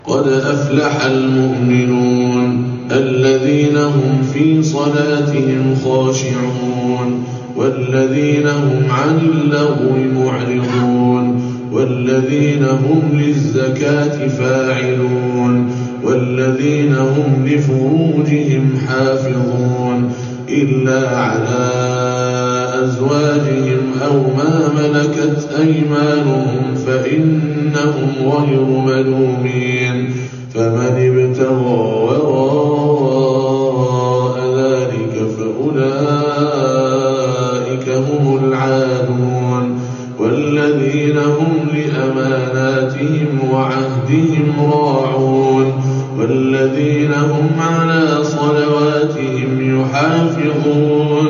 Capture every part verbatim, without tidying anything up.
قد أفلح المؤمنون الذين هم في صلاتهم خاشعون والذين هم عن اللغو معرضون والذين هم للزكاة فاعلون والذين هم لفروجهم حافظون إلا على أزواجهم أو ما ملكت أيمانهم فإنهم غير ملومين فمن ابتغى وراء ذلك فأولئك هم العادون والذين هم لأماناتهم وعهدهم راعون والذين هم على صلواتهم يحافظون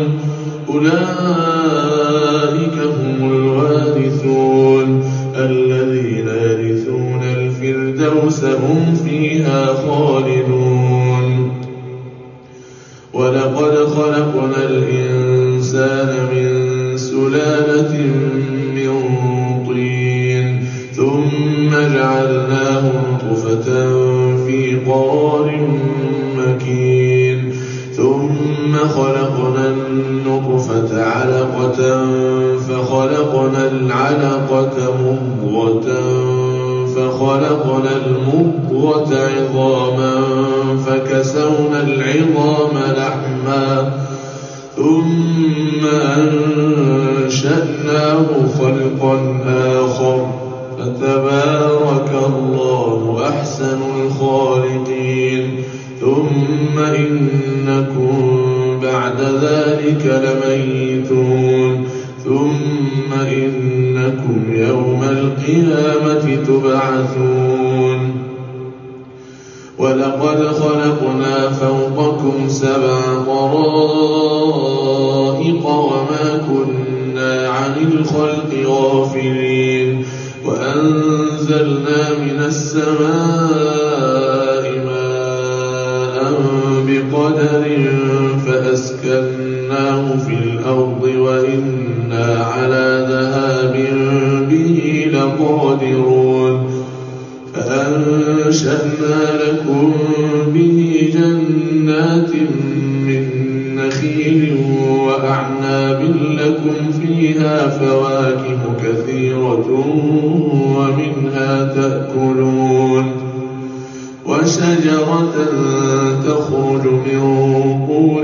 أولئك هم الوارثون الذين يرثون الفردوس هم فيها خالدون ولقد خلقنا الإنسان من سلالة من طين ثم جعلناه نطفة في قرار مكين ثم خلقنا النطفة علقة فخلقنا العلقة مضغة فخلقنا المضغة عظاما فكسونا العظام لحما ثم أنشأناه خلقا آخر فتبارك الله أحسن الخالقين ثم إنكم بعد ذلك لميتون ثم إنكم يوم القيامة تبعثون ولقد خلقنا فوقكم سبع طرائق وما كنا عن الخلق غافلين وأنزلنا من السماء ماء بقدر فأسكناه في الأرض وإنا على ذهاب به لقادرون فأنشأنا لكم به جنات من نخيل وأعناب لكم فيها فواكه كثيرة ومنها تأكلون وشجرة تخرج من طور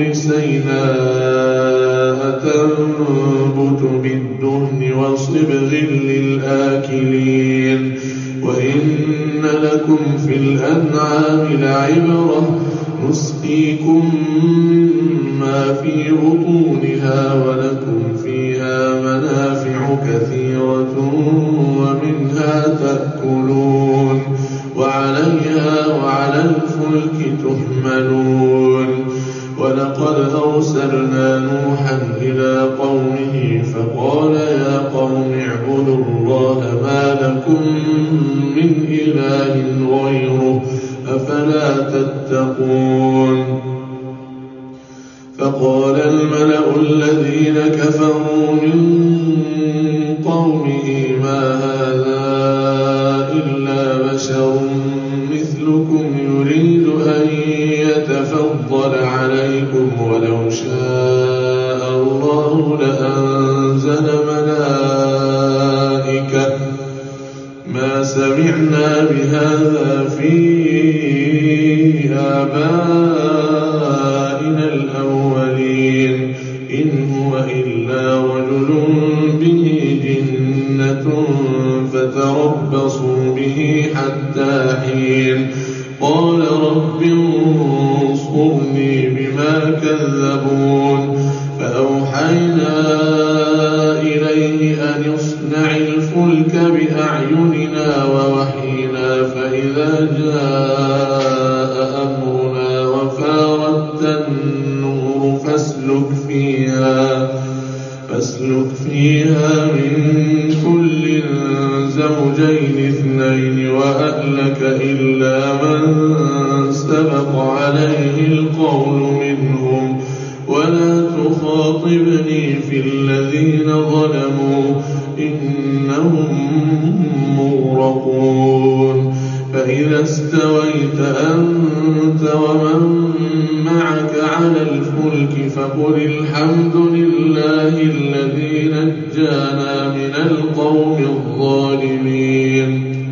سيناء تنبت بالدهن وصبغ للآكلين وإن لكم في الأنعام لعبرة نسقيكم مما في بطونها ولكم فيها منافع كثيرة ومنها تأكلون وعليها وعلى الفلك تحملون ولقد أرسلنا نوحا إلى قومه فقال يا قوم اعبدوا الله ما لكم من إله غيره أفلا تتقون فقال الملأ الذين كفروا من قومه ما هذا إلا بشر مثلكم يريد أن يتفضل عليكم ولو شاء الله لأنزل ملائكة ما سمعنا بهذا في آبائنا الأولين إن هو إلا رجل به جنة فتربصوا به حتى حين قال رب انصرني بما كذبون فأوحينا إليه أن اصنع الفلك بأعيننا ووحينا فإذا جاء أمرنا وفارت النور فاسلك فيها فاسلك فيها من كل زوجين اثنين وأهلك إلا من سبق عليه القول منهم ولا تخاطبني في الذين ظلموا إنهم مغرقون فإذا استويت أنت ومن معك على الفلك فقل الحمد لله الذي نجانا من القوم الظالمين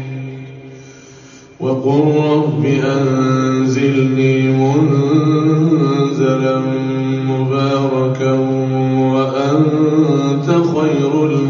وقل رب أنزلني منزلا مباركا وأنت خير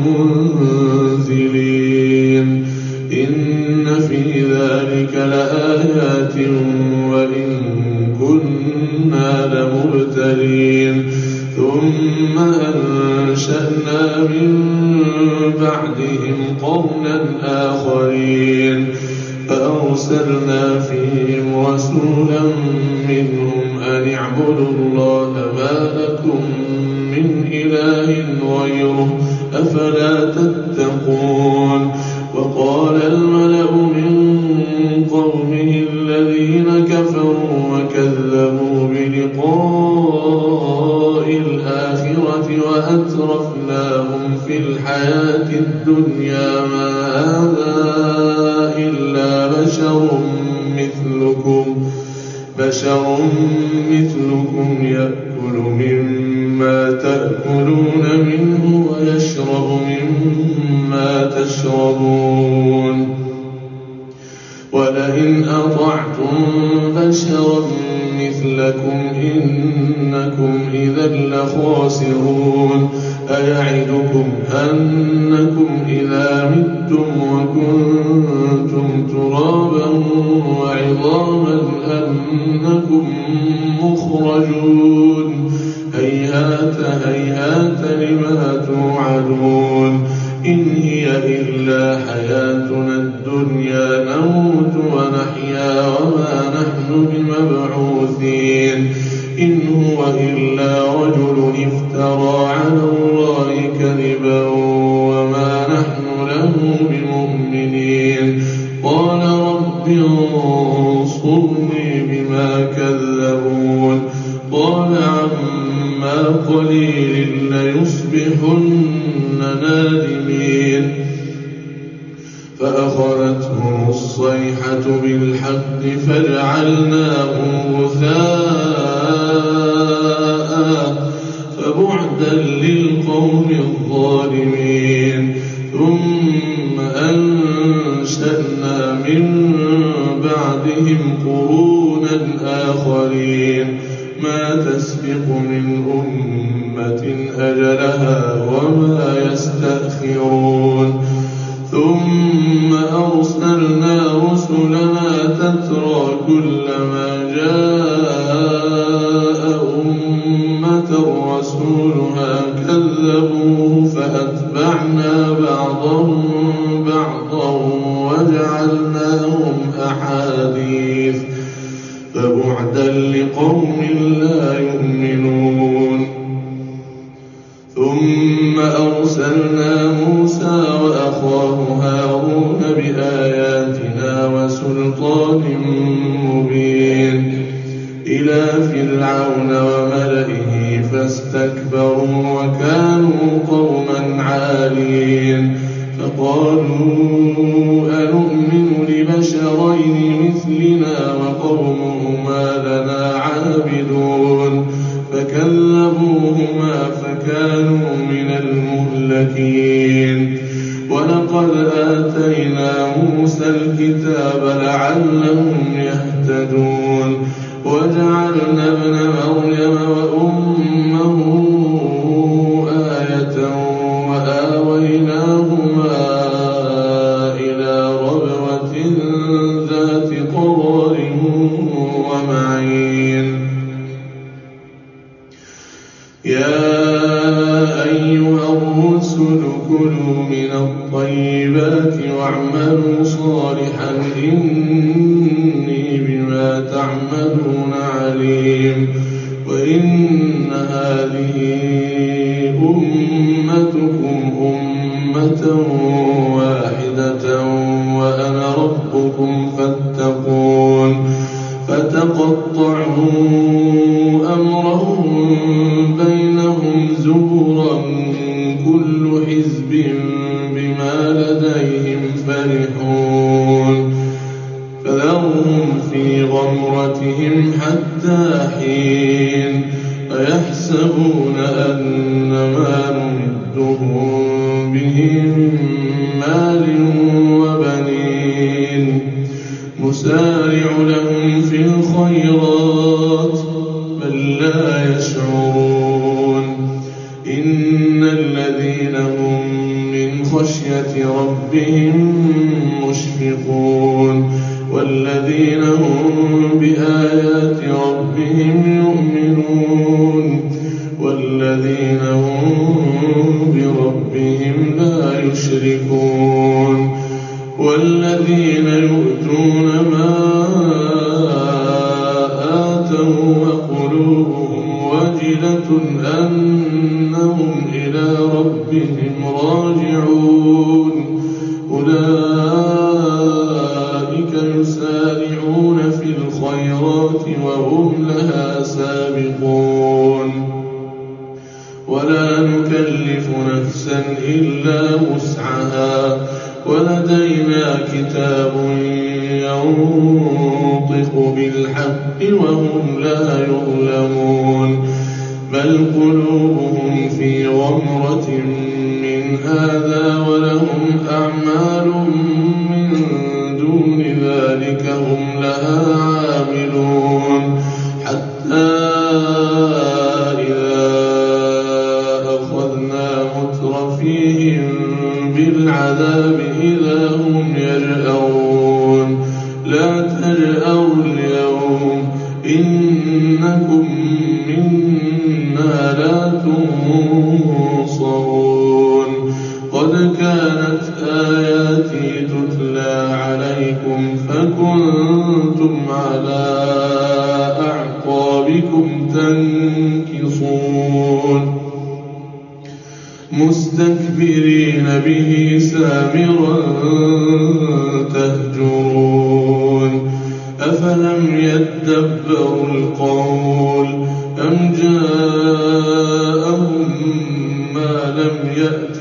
المنزلين إن في ذلك لآيات وإن كنا لمبتلين ثم أنشأنا من بعدهم قرنا آخرين فأرسلنا فيهم رسولا منهم أن اعبدوا الله ما لكم من إله غيره أفلا تتقون وقال الملأ من قومه الذين كفروا وكذبوا بلقاء الآخرة وأترفناهم في الحياة الدنيا ما هذا إلا بشر مثلكم بشر مثلكم يأكل مما تأكلون منه ويشرب مما تشربون ولئن أطعتم بشرا مثلكم إنكم إذا لخاسرون أيعدكم أنكم إذا متم وكنتم ترابا وعظاما أنكم مخرجون هيهات هيهات لما توعدون إن هي إلا حياتنا الدنيا نموت ونحيا وما نحن بمبعوثين إن هو إلا رجل افترى على الله كذبا وما نحن له بمؤمنين قال رب انصرني بما كذبون قال عما قليل ليصبحن نادمين فأخذتهم الصيحة بالحق فجعلناهم غثاء فبعدا للقوم الظالمين ثم أنشأنا من بعدهم قرونا آخرين ما تسبق من أمة أجلها وما يستأخرون ثم أرسلنا رسلنا تترى كلما جاء أمة رسولها كذبوه فأتبعنا بعضهم بعضا وجعلناهم أحاديث فبعدا لقوم لا يؤمنون ثم أرسلنا موسى وأخاه هارون بآياتنا وسلطان مبين إلى فرعون وملئه فاستكبروا وكانوا قوما عالين فقالوا أنؤمن لبشرين مثلنا وقومهما لنا عابدون فكذبوهما فكانوا من المهلكين ولقد آتينا موسى الكتاب لعلهم يهتدون وجعلنا ابن مريم وأمه آية وآويناهما إلى ربوة ذات قرار ومعين يا أيها الرسل كلوا من الطيبات واعملوا صالحا إني بما تعملون عليم وإن هذه أمتكم أمة واحدة وأنا ربكم فاتقون فتقطعوا أمرهم بينهم زبرا كل حزب بما لديهم فرحون فذرهم في غمرتهم حتى حين أيحسبون أن ما نمدهم به من مال وبنين نسارع لهم في الخيرات بل لا يشعرون إن الذين هم من خشية ربهم مشفقون والذين هم بآيات ربهم يؤمنون والذين هم بربهم لا يشركون والذين يؤتون ما آتوا وقلوبهم وجلة أنهم إلى ربهم راجعون أولئك يسارعون في الخيرات وهم لها سابقون ولا نكلف نفسا إلا وسعها ولدينا كتاب ينطق بالحق وهم لا يظلمون بل قلوبهم في غمرة من هذا ولهم أعمال من دون ذلك هم لها عاملون حتى إذا أخذنا مترفيهم بالعذاب إذا هم يجأرون لا تجأروا اليوم إنكم منا لا تنصرون قد كانت آياتي تتلى عليكم فكنتم على أعقابكم تنكصون مستكبرين به سامرا تهجرون أفلم يدبروا القول أم جاءهم ما لم يأت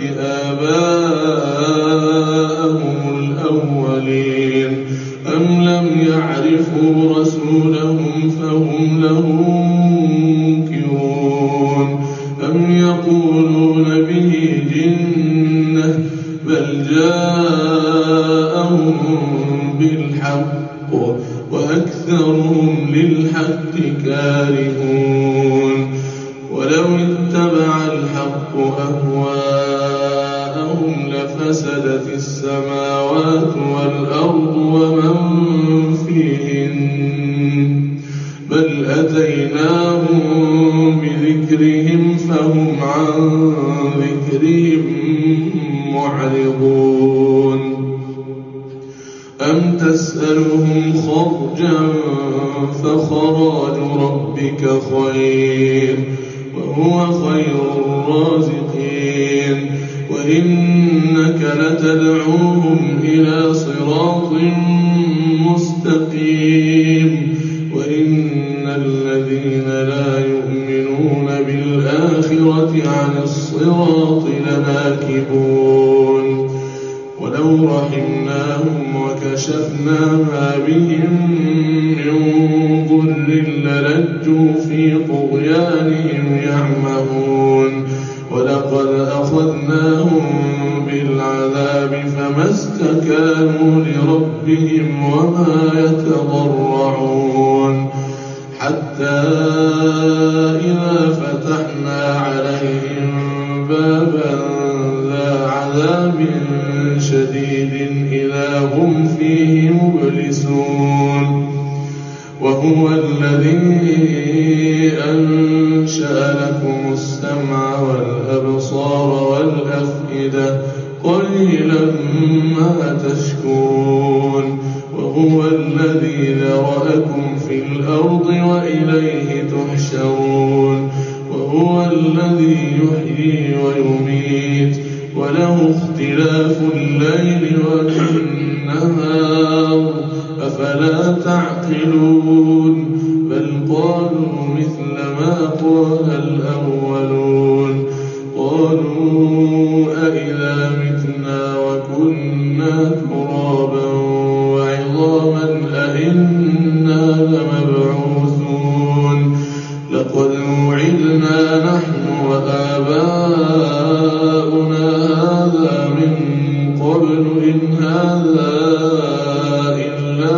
آباءهم الأولين أم لم يعرفوا رسولهم فهم له منكرون أم يقولون به جنة بل جاءهم بالحق وأكثرهم للحق كارهون ولو اتبع الحق أهواءهم لفسدت السماوات والأرض ومن فيهن بل أتيناهم بذكرهم فهم عن ذكرهم معرضون أم تسألهم خرجا فخراج ربك خير وهو خير الرازقين وإنك لتدعوهم إلى صراط مستقيم وإن الذين لا يؤمنون بالآخرة عن الصراط لناكبون ولو رحمناهم وكشفنا ما بهم من ضر للجوا في طغيانهم يعمهون ولقد أخذناهم بالعذاب فما استكانوا لربهم وما يتضرعون حتى إذا فتحنا عليهم بابا ذا عذاب شديد إذا هم فيه مبلسون وهو الذي أنشأ لكم السمع والأبصار والأفئدة قليلا ما تشكرون وهو الذي ذرأكم في الأرض وإليه تحشرون وهو الذي يحيي ويميت وله اختلاف الليل والنهار أفلا تعقلون بل قالوا مثل ما قال الأولون قالوا أئذا متنا وكنا ترابا وعظاما أئنا لمبعوثون لقد وعدنا نحن وآباؤنا هذا من قبل إن هذا إلا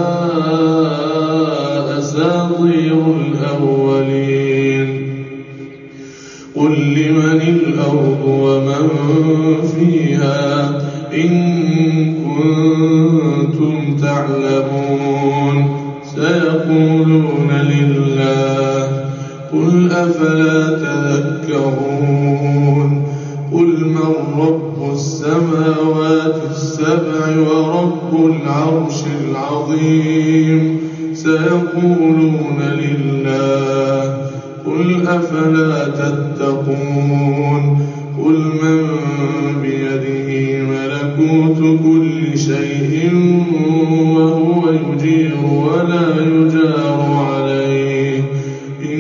أساطير الأولين قل لمن الأرض ومن فيها إن كنتم تعلمون سيقولون لله قل أفلا تذكرون قل من رب السماوات السبع ورب العرش العظيم سيقولون لله قل أفلا تتقون قل من بيده ملكوت كل شيء وهو يجير ولا يجار عليه إن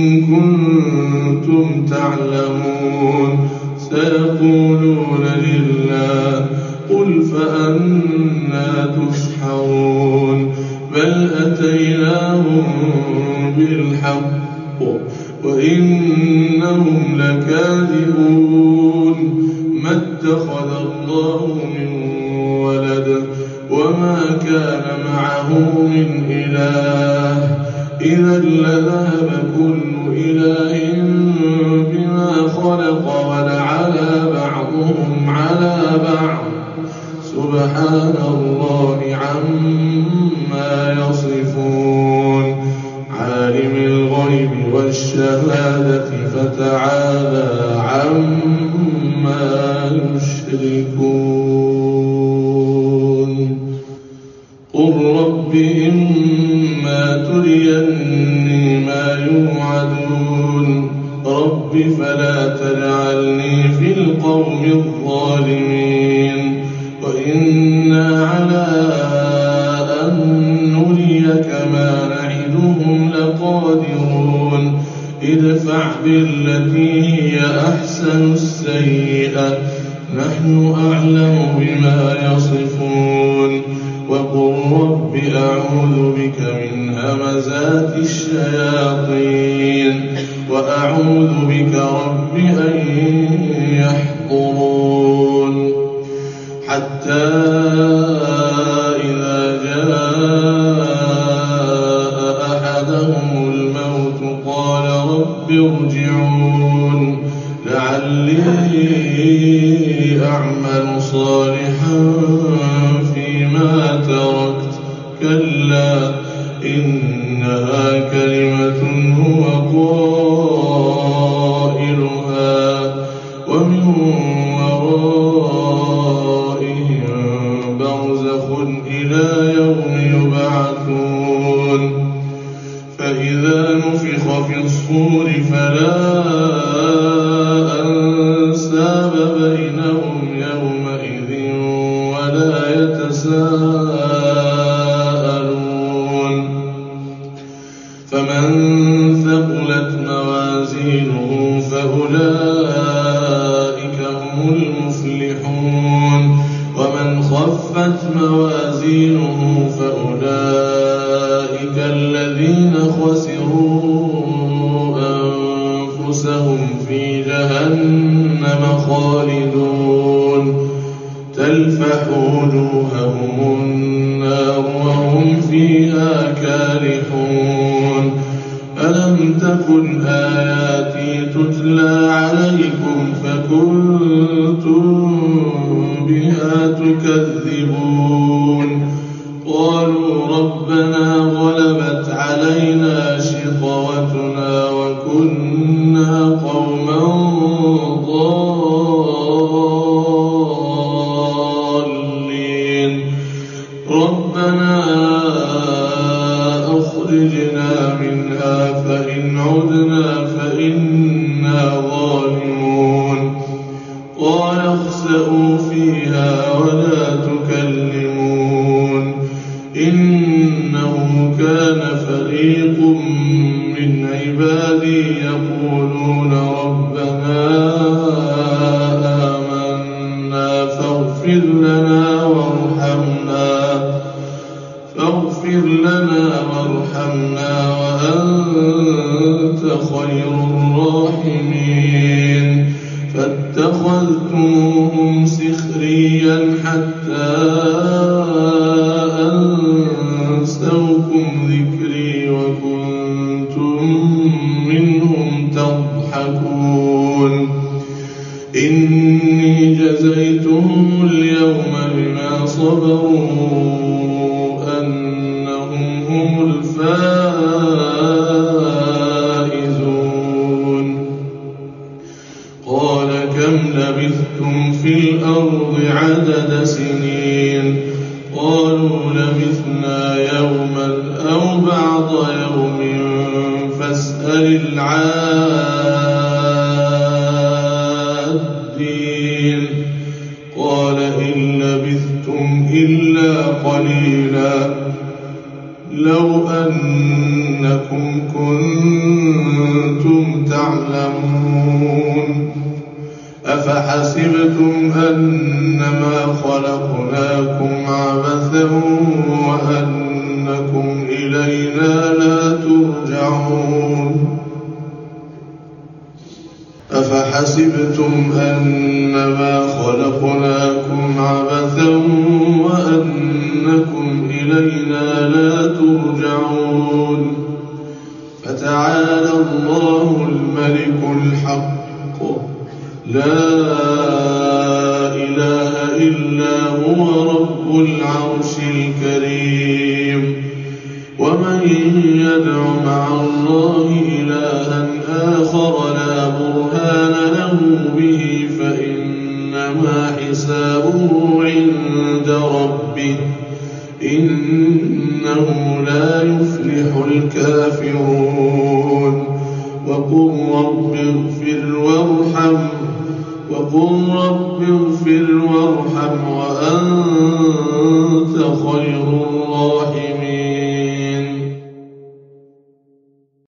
كنتم تعلمون سيقولون لله قل فأنى تسحرون بل أتيناهم بالحق وإنهم لكاذبون ما اتخذ الله من ولد وما كان معه من إله إذا لذهب كل إله بما خلق ولعلى بعضهم على بعض سبحان الله عما يصفون عالم الغيب والشهادة فتعالى عما يشركون قل رب إما تريني ما يوعدون رب فلا تجعلني في القوم الظالمين وإنا على أن نريك ما نعدهم لقادرون ادفع بالتي هي أحسن السيئة نحن أعلم بما يصفون وقل رب أعوذ بك من همزات الشياطين وأعوذ بك رب أن يحضرون حتى إذا جاء أحدهم الموت قال رب ارجعون لعلي أعمل صالحا فيما تركت كلا إنها كلمة هو قائلها ومن ورائهم برزخ إلى يوم يبعثون فإذا نفخ في الصور فلا أنساب بينهم يومئذ ولا يتساءلون فمن ثقلت موازينه فأولئك هم المفلحون ومن خفت موازينه فأولئك الذين خسروا أنفسهم في جهنم خالدون تلفح وجوههم النار وهم فيها كالحون ألم تكن آياتي تتلى عليكم فكنتم بها تكذبون قالوا ربنا غلبت علينا شقوتنا وكنا قوما ضالين ربنا أخرجنا منها فإن عدنا فإنا ظالمون قال اخسئوا فيها ولا تكلمون إنه كان فريق من عبادي يقولون ربنا آمنا فاغفر لنا وارحمنا فاغفر لنا وارحمنا وارحمنا وأنت خير الراحمين فاتخذتموهم سخريا حتى أنسوكم ذكري وكنتم منهم تضحكون إني جزيتهم اليوم بما صبروا أنهم هم الفائزون قال كم لبثتم في الأرض عدد سنين قالوا لبثنا يوما أو بعض يوم فاسأل العادين قال إن لبثتم إلا قليلا لو أنكم كنتم تعلمون أفحسبتم أنما خلقناكم عبثا وأنكم إلينا لا ترجعون أفحسبتم أنما خلقناكم عبثا وأنكم إلينا لا ترجعون فتعالى الله الملك الحق لا إله إلا هو رب العرش الكريم ومن يدع مع الله إلها آخر لا برهان له به فإنما حسابه عند ربه إنه لا يفلح الكافرون وقل رب اغفر وارحم وقل رب اغفر وارحم وأنت خير الراحمين